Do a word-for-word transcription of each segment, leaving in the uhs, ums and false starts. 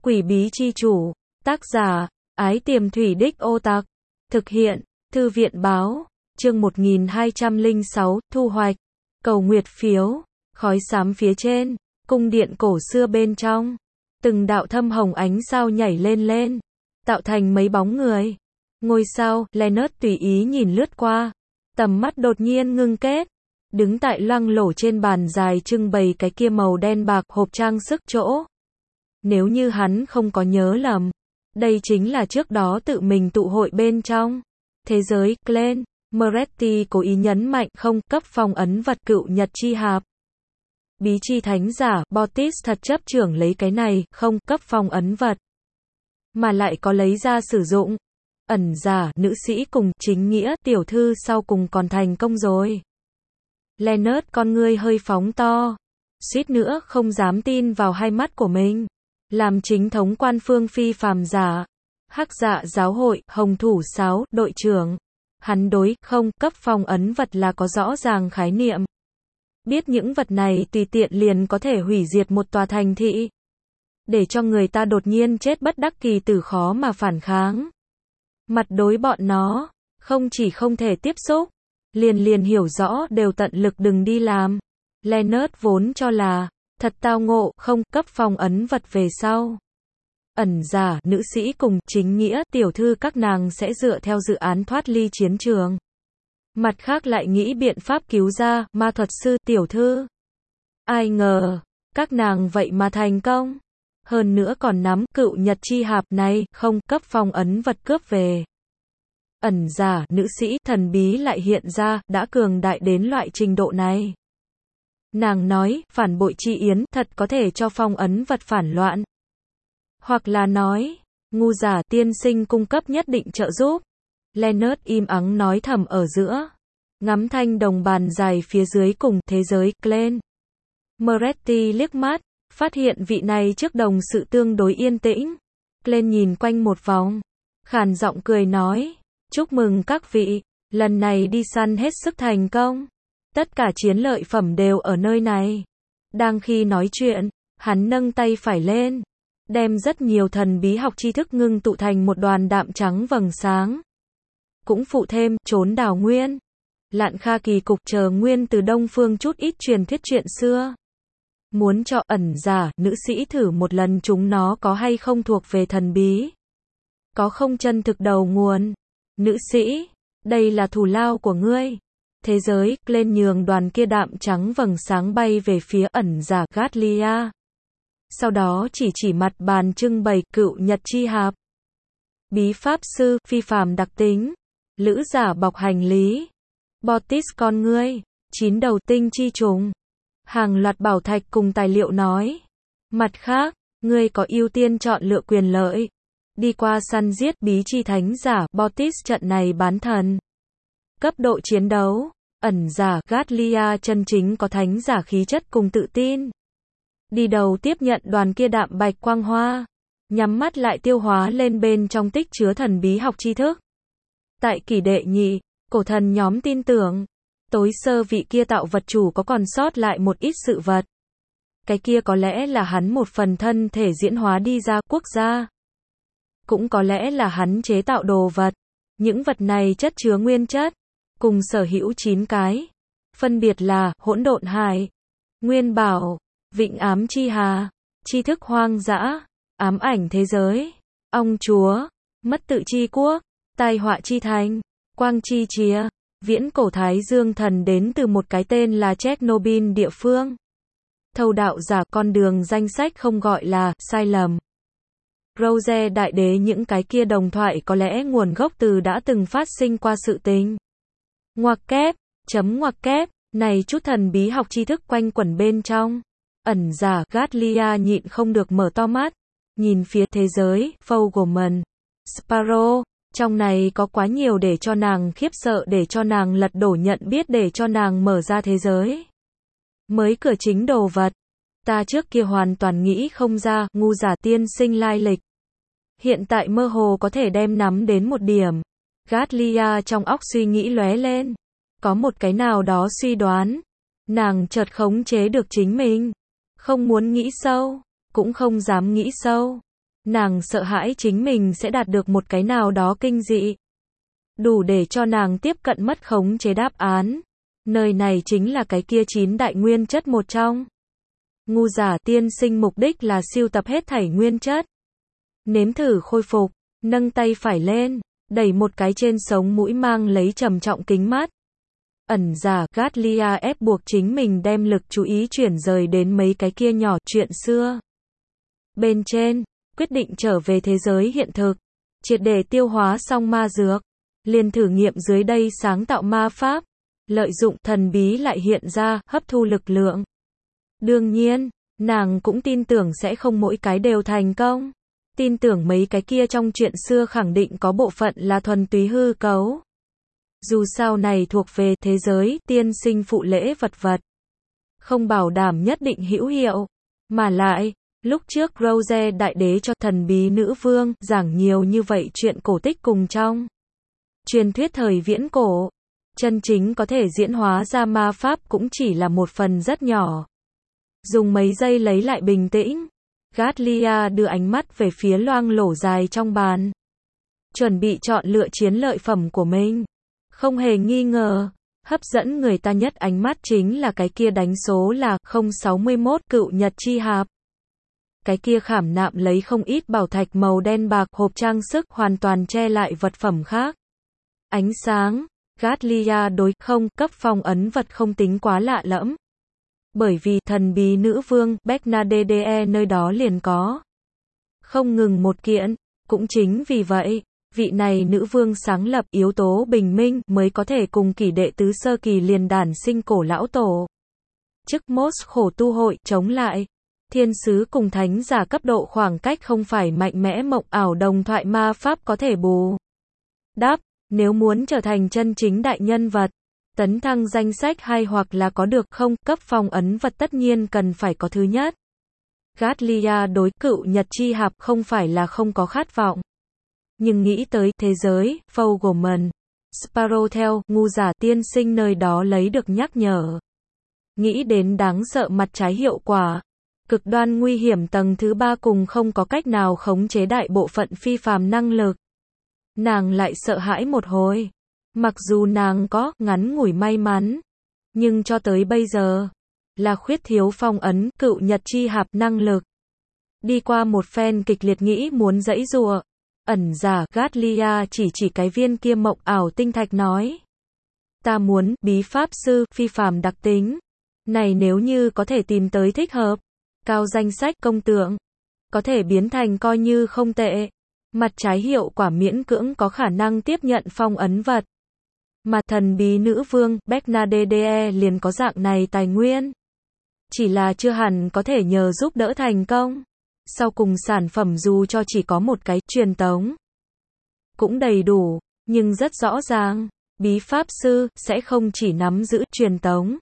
Quỷ bí chi chủ. Tác giả, Ái Tiềm Thủy Đích Ô Tặc. Thực hiện, Thư viện báo. Chương một nghìn hai trăm lẻ sáu, thu hoạch. Cầu nguyệt phiếu. Khói xám phía trên. Cung điện cổ xưa bên trong. Từng đạo thâm hồng ánh sao nhảy lên lên. Tạo thành mấy bóng người. Ngôi sao, Leonard tùy ý nhìn lướt qua. Tầm mắt đột nhiên ngưng kết. Đứng tại loang lổ trên bàn dài trưng bày cái kia màu đen bạc hộp trang sức chỗ. Nếu như hắn không có nhớ lầm, đây chính là trước đó tự mình tụ hội bên trong. Thế giới, Glenn, Moretti cố ý nhấn mạnh không cấp phong ấn vật cựu nhật chi hạp. Bí chi thánh giả, Baptist thật chấp trưởng lấy cái này, không cấp phong ấn vật. Mà lại có lấy ra sử dụng. Ẩn giả, nữ sĩ cùng chính nghĩa, tiểu thư sau cùng còn thành công rồi. Leonard con ngươi hơi phóng to. Suýt nữa không dám tin vào hai mắt của mình. Làm chính thống quan phương phi phàm giả. Hắc dạ giáo hội, hồng thủ sáo, đội trưởng. Hắn đối, không, cấp phong ấn vật là có rõ ràng khái niệm. Biết những vật này tùy tiện liền có thể hủy diệt một tòa thành thị. Để cho người ta đột nhiên chết bất đắc kỳ tử khó mà phản kháng. Mặt đối bọn nó, không chỉ không thể tiếp xúc, liền liền hiểu rõ đều tận lực đừng đi làm. Leonard vốn cho là, thật tao ngộ, không, cấp phong ấn vật về sau. Ẩn giả, nữ sĩ cùng chính nghĩa, tiểu thư các nàng sẽ dựa theo dự án thoát ly chiến trường. Mặt khác lại nghĩ biện pháp cứu ra, ma thuật sư, tiểu thư. Ai ngờ, các nàng vậy mà thành công. Hơn nữa còn nắm cựu nhật chi hạp này, không, cấp phong ấn vật cướp về. Ẩn giả, nữ sĩ, thần bí lại hiện ra, đã cường đại đến loại trình độ này. Nàng nói, phản bội chi yến, thật có thể cho phong ấn vật phản loạn. Hoặc là nói, ngu giả tiên sinh cung cấp nhất định trợ giúp. Leonard im ắng nói thầm ở giữa. Ngắm thanh đồng bàn dài phía dưới cùng thế giới, Glenn. Moretti liếc mắt, phát hiện vị này trước đồng sự tương đối yên tĩnh. Glenn nhìn quanh một vòng. Khàn giọng cười nói. Chúc mừng các vị, lần này đi săn hết sức thành công. Tất cả chiến lợi phẩm đều ở nơi này. Đang khi nói chuyện, hắn nâng tay phải lên. Đem rất nhiều thần bí học tri thức ngưng tụ thành một đoàn đạm trắng vầng sáng. Cũng phụ thêm, trốn đào nguyên. Lạn kha kỳ cục chờ nguyên từ đông phương chút ít truyền thuyết chuyện xưa. Muốn cho ẩn giả, nữ sĩ thử một lần chúng nó có hay không thuộc về thần bí. Có không chân thực đầu nguồn. Nữ sĩ, đây là thù lao của ngươi. Thế giới, lên nhường đoàn kia đạm trắng vầng sáng bay về phía ẩn giả Gatlia. Sau đó chỉ chỉ mặt bàn trưng bày cựu nhật chi hạp. Bí pháp sư, phi phàm đặc tính. Lữ giả bọc hành lý. Baptist con ngươi. Chín đầu tinh chi trùng. Hàng loạt bảo thạch cùng tài liệu nói. Mặt khác, ngươi có ưu tiên chọn lựa quyền lợi. Đi qua săn giết bí chi thánh giả, Baptist trận này bán thần. Cấp độ chiến đấu, ẩn giả, Gatlia chân chính có thánh giả khí chất cùng tự tin. Đi đầu tiếp nhận đoàn kia đạm bạch quang hoa. Nhắm mắt lại tiêu hóa lên bên trong tích chứa thần bí học tri thức. Tại kỷ đệ nhị, cổ thần nhóm tin tưởng. Tối sơ vị kia tạo vật chủ có còn sót lại một ít sự vật. Cái kia có lẽ là hắn một phần thân thể diễn hóa đi ra quốc gia. Cũng có lẽ là hắn chế tạo đồ vật. Những vật này chất chứa nguyên chất. Cùng sở hữu chín cái. Phân biệt là, hỗn độn hải, nguyên bảo, vịnh ám chi hà, tri thức hoang dã, ám ảnh thế giới, ong chúa, mất tự chi quốc, tai họa chi thành, quang chi chìa, viễn cổ thái dương thần đến từ một cái tên là Chernobyl địa phương. Thâu đạo giả con đường danh sách không gọi là, sai lầm. Rose đại đế những cái kia đồng thoại có lẽ nguồn gốc từ đã từng phát sinh qua sự tình. Ngoặc kép, chấm ngoặc kép, này chút thần bí học tri thức quanh quẩn bên trong. Ẩn giả, Gatlia nhịn không được mở to mắt. Nhìn phía thế giới, Fogelman, Sparrow, trong này có quá nhiều để cho nàng khiếp sợ, để cho nàng lật đổ nhận biết, để cho nàng mở ra thế giới. Mới cửa chính đồ vật. Ta trước kia hoàn toàn nghĩ không ra, ngu giả tiên sinh lai lịch. Hiện tại mơ hồ có thể đem nắm đến một điểm. Gatlia trong óc suy nghĩ lóe lên. Có một cái nào đó suy đoán. Nàng chợt khống chế được chính mình. Không muốn nghĩ sâu, cũng không dám nghĩ sâu. Nàng sợ hãi chính mình sẽ đạt được một cái nào đó kinh dị. Đủ để cho nàng tiếp cận mất khống chế đáp án. Nơi này chính là cái kia chín đại nguyên chất một trong. Ngu giả tiên sinh mục đích là sưu tập hết thảy nguyên chất. Nếm thử khôi phục, nâng tay phải lên, đẩy một cái trên sống mũi mang lấy trầm trọng kính mắt. Ẩn giả Gatlia ép buộc chính mình đem lực chú ý chuyển rời đến mấy cái kia nhỏ chuyện xưa. Bên trên, quyết định trở về thế giới hiện thực, triệt để tiêu hóa xong ma dược, liền thử nghiệm dưới đây sáng tạo ma pháp, lợi dụng thần bí lại hiện ra, hấp thu lực lượng. Đương nhiên, nàng cũng tin tưởng sẽ không mỗi cái đều thành công. Tin tưởng mấy cái kia trong chuyện xưa khẳng định có bộ phận là thuần túy hư cấu. Dù sao này thuộc về thế giới tiên sinh phụ lễ vật vật. Không bảo đảm nhất định hữu hiệu. Mà lại, lúc trước Rose đại đế cho thần bí nữ vương giảng nhiều như vậy chuyện cổ tích cùng trong truyền thuyết thời viễn cổ. Chân chính có thể diễn hóa ra ma pháp cũng chỉ là một phần rất nhỏ. Dùng mấy giây lấy lại bình tĩnh. Gatlia đưa ánh mắt về phía loang lổ dài trong bàn. Chuẩn bị chọn lựa chiến lợi phẩm của mình. Không hề nghi ngờ, hấp dẫn người ta nhất ánh mắt chính là cái kia đánh số là không sáu mốt cựu nhật chi hạp. Cái kia khảm nạm lấy không ít bảo thạch màu đen bạc hộp trang sức hoàn toàn che lại vật phẩm khác. Ánh sáng, Gatlia đối không cấp phong ấn vật không tính quá lạ lẫm. Bởi vì thần bí nữ vương Bernadette nơi đó liền có. Không ngừng một kiện, cũng chính vì vậy, vị này nữ vương sáng lập yếu tố bình minh mới có thể cùng kỷ đệ tứ sơ kỳ liền đản sinh cổ lão tổ. Chức Mos khổ tu hội chống lại. Thiên sứ cùng thánh giả cấp độ khoảng cách không phải mạnh mẽ mộng ảo đồng thoại ma pháp có thể bù đắp. Nếu muốn trở thành chân chính đại nhân vật, tấn thăng danh sách hay hoặc là có được không cấp phong ấn vật tất nhiên cần phải có thứ nhất. Gatlia đối cựu nhật chi hạp không phải là không có khát vọng. Nhưng nghĩ tới thế giới, Fogelman, Sparrow theo ngu giả tiên sinh nơi đó lấy được nhắc nhở. Nghĩ đến đáng sợ mặt trái hiệu quả. Cực đoan nguy hiểm tầng thứ ba cùng không có cách nào khống chế đại bộ phận phi phàm năng lực. Nàng lại sợ hãi một hồi. Mặc dù nàng có ngắn ngủi may mắn, nhưng cho tới bây giờ, là khuyết thiếu phong ấn cựu nhật chi hạp năng lực. Đi qua một phen kịch liệt nghĩ muốn giãy giụa, ẩn giả Gatlia chỉ chỉ cái viên kia mộng ảo tinh thạch nói. Ta muốn bí pháp sư phi phàm đặc tính. Này nếu như có thể tìm tới thích hợp, cao danh sách công tượng, có thể biến thành coi như không tệ. Mặt trái hiệu quả miễn cưỡng có khả năng tiếp nhận phong ấn vật. Mà thần bí nữ vương Bernadette liền có dạng này tài nguyên. Chỉ là chưa hẳn có thể nhờ giúp đỡ thành công. Sau cùng sản phẩm dù cho chỉ có một cái truyền tống cũng đầy đủ, nhưng rất rõ ràng, bí pháp sư sẽ không chỉ nắm giữ truyền tống.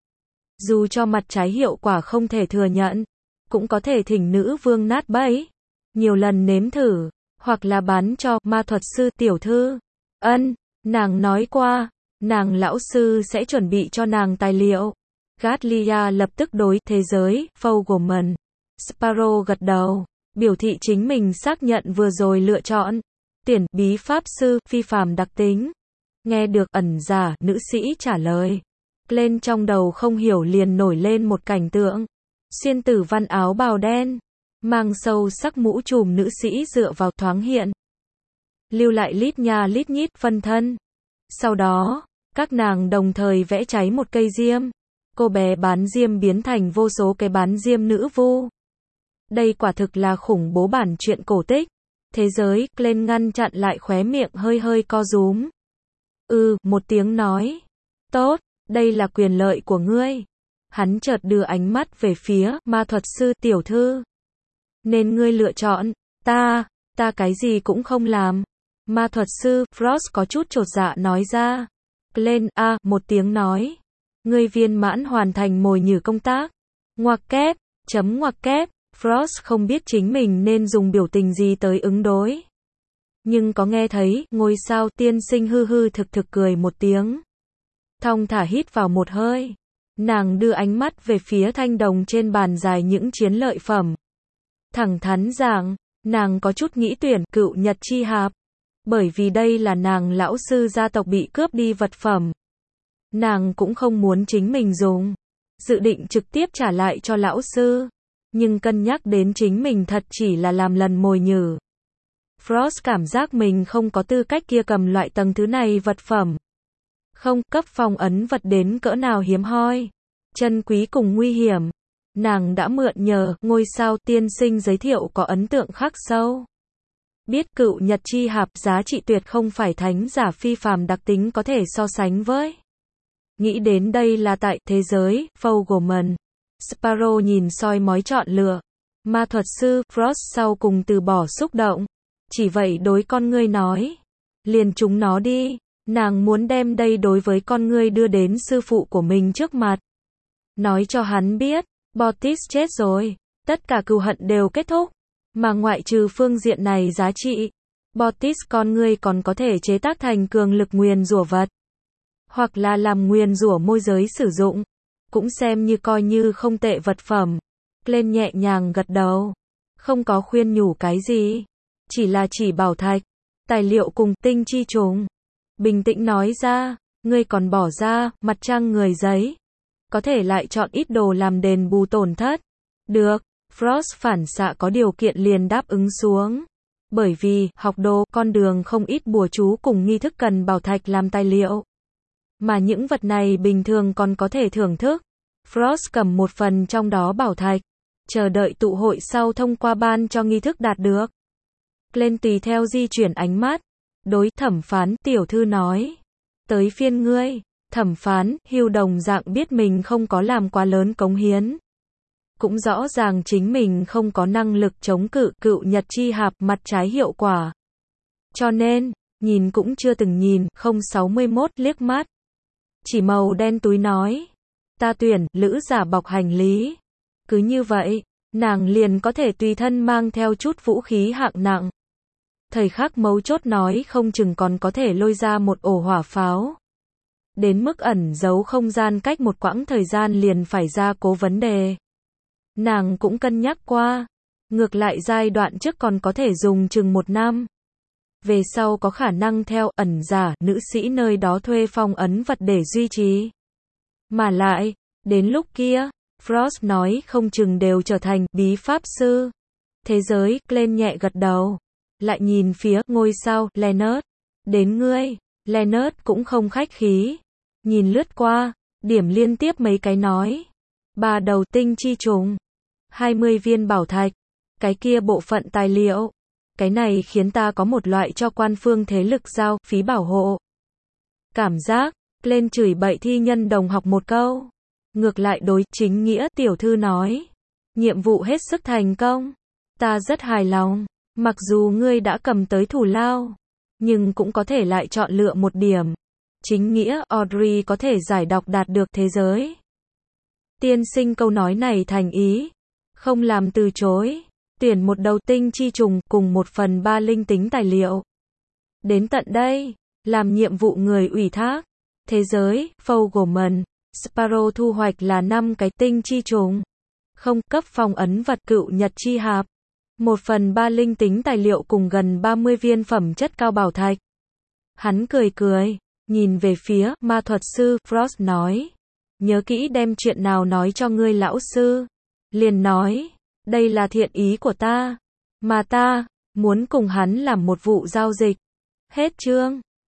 Dù cho mặt trái hiệu quả không thể thừa nhận, cũng có thể thỉnh nữ vương nát bẫy, nhiều lần nếm thử, hoặc là bán cho ma thuật sư tiểu thư. Ân, nàng nói qua, nàng lão sư sẽ chuẩn bị cho nàng tài liệu. Gatlia lập tức đối thế giới, Fogelman, Sparrow gật đầu, biểu thị chính mình xác nhận vừa rồi lựa chọn. Tuyển bí pháp sư phi phàm đặc tính. Nghe được ẩn giả nữ sĩ trả lời, lên trong đầu không hiểu liền nổi lên một cảnh tượng. Xuyên tử văn áo bào đen, mang sâu sắc mũ trùm nữ sĩ dựa vào thoáng hiện. Lưu lại lít nha lít nhít phân thân. Sau đó, các nàng đồng thời vẽ cháy một cây diêm. Cô bé bán diêm biến thành vô số cái bán diêm nữ vu. Đây quả thực là khủng bố bản truyện cổ tích. Thế giới, Glenn ngăn chặn lại khóe miệng hơi hơi co rúm. Ừ, một tiếng nói. Tốt, đây là quyền lợi của ngươi. Hắn chợt đưa ánh mắt về phía ma thuật sư tiểu thư. Nên ngươi lựa chọn, ta, ta cái gì cũng không làm. Ma thuật sư Frost có chút chột dạ nói ra. Glenn a à, một tiếng nói. Ngươi viên mãn hoàn thành mồi nhử công tác. Ngoặc kép, chấm ngoặc kép. Frost không biết chính mình nên dùng biểu tình gì tới ứng đối. Nhưng có nghe thấy, ngôi sao tiên sinh hư hư thực thực cười một tiếng. Thong thả hít vào một hơi. Nàng đưa ánh mắt về phía thanh đồng trên bàn dài những chiến lợi phẩm. Thẳng thắn giảng, Nàng có chút nghĩ tuyển cựu nhật chi hạp, bởi vì đây là nàng lão sư gia tộc bị cướp đi vật phẩm. Nàng cũng không muốn chính mình dùng, dự định trực tiếp trả lại cho lão sư, nhưng cân nhắc đến chính mình thật chỉ là làm lần mồi nhử. Frost cảm giác mình không có tư cách kia cầm loại tầng thứ này vật phẩm. Không, cấp phong ấn vật đến cỡ nào hiếm hoi, chân quý cùng nguy hiểm. Nàng đã mượn nhờ ngôi sao tiên sinh giới thiệu có ấn tượng khắc sâu. Biết cựu nhật chi hạp giá trị tuyệt không phải thánh giả phi phàm đặc tính có thể so sánh với. Nghĩ đến đây là tại thế giới, Fogelman. Sparrow nhìn soi mói chọn lựa. Ma thuật sư, Frost sau cùng từ bỏ xúc động. Chỉ vậy đối con ngươi nói. Liền chúng nó đi. Nàng muốn đem đây đối với con ngươi đưa đến sư phụ của mình trước mặt. Nói cho hắn biết, Bortis chết rồi. Tất cả cừu hận đều kết thúc. Mà ngoại trừ phương diện này giá trị, Bortis con ngươi còn có thể chế tác thành cường lực nguyền rủa vật. Hoặc là làm nguyền rủa môi giới sử dụng. Cũng xem như coi như không tệ vật phẩm. Glenn nhẹ nhàng gật đầu. Không có khuyên nhủ cái gì. Chỉ là chỉ bảo thạch, tài liệu cùng tinh chi trùng. Bình tĩnh nói ra, ngươi còn bỏ ra, mặt trăng người giấy. Có thể lại chọn ít đồ làm đền bù tổn thất. Được, Frost phản xạ có điều kiện liền đáp ứng xuống. Bởi vì, học đồ, con đường không ít bùa chú cùng nghi thức cần bảo thạch làm tài liệu. Mà những vật này bình thường còn có thể thưởng thức. Frost cầm một phần trong đó bảo thạch. Chờ đợi tụ hội sau thông qua ban cho nghi thức đạt được. Glenn tùy theo di chuyển ánh mắt. Đối thẩm phán, tiểu thư nói. Tới phiên ngươi. Thẩm phán, Hugh đồng dạng biết mình không có làm quá lớn cống hiến. Cũng rõ ràng chính mình không có năng lực chống cự cựu nhật chi hạp mặt trái hiệu quả. Cho nên, nhìn cũng chưa từng nhìn, không sáu mươi mốt liếc mắt. Chỉ màu đen túi nói. Ta tuyển, lữ giả bọc hành lý. Cứ như vậy, nàng liền có thể tùy thân mang theo chút vũ khí hạng nặng. Thời khắc mấu chốt nói không chừng còn có thể lôi ra một ổ hỏa pháo. Đến mức ẩn giấu không gian cách một quãng thời gian liền phải ra cố vấn đề. Nàng cũng cân nhắc qua. Ngược lại giai đoạn trước còn có thể dùng chừng một năm. Về sau có khả năng theo ẩn giả, nữ sĩ nơi đó thuê phong ấn vật để duy trì. Mà lại, đến lúc kia, Frost nói không chừng đều trở thành bí pháp sư. Thế giới, Glenn nhẹ gật đầu. Lại nhìn phía ngôi sao, Leonard. Đến ngươi, Leonard cũng không khách khí. Nhìn lướt qua, điểm liên tiếp mấy cái nói. Ba đầu tinh chi trùng. hai mươi viên bảo thạch. Cái kia bộ phận tài liệu. Cái này khiến ta có một loại cho quan phương thế lực giao phí bảo hộ. Cảm giác, lên chửi bậy thi nhân đồng học một câu. Ngược lại đối chính nghĩa tiểu thư nói. Nhiệm vụ hết sức thành công. Ta rất hài lòng. Mặc dù ngươi đã cầm tới thủ lao. Nhưng cũng có thể lại chọn lựa một điểm. Chính nghĩa Audrey có thể giải đọc đạt được thế giới. Tiên sinh câu nói này thành ý. Không làm từ chối. Tuyển một đầu tinh chi trùng cùng một phần ba linh tính tài liệu. Đến tận đây, làm nhiệm vụ người ủy thác. Thế giới, Fogelman, Sparrow thu hoạch là năm cái tinh chi trùng. Không cấp phong ấn vật cựu nhật chi hạp. Một phần ba linh tính tài liệu cùng gần ba mươi viên phẩm chất cao bảo thạch. Hắn cười cười, nhìn về phía ma thuật sư, Frost nói. Nhớ kỹ đem chuyện nào nói cho ngươi lão sư. Liền nói. Đây là thiện ý của ta. Mà ta, muốn cùng hắn làm một vụ giao dịch. Hết chương.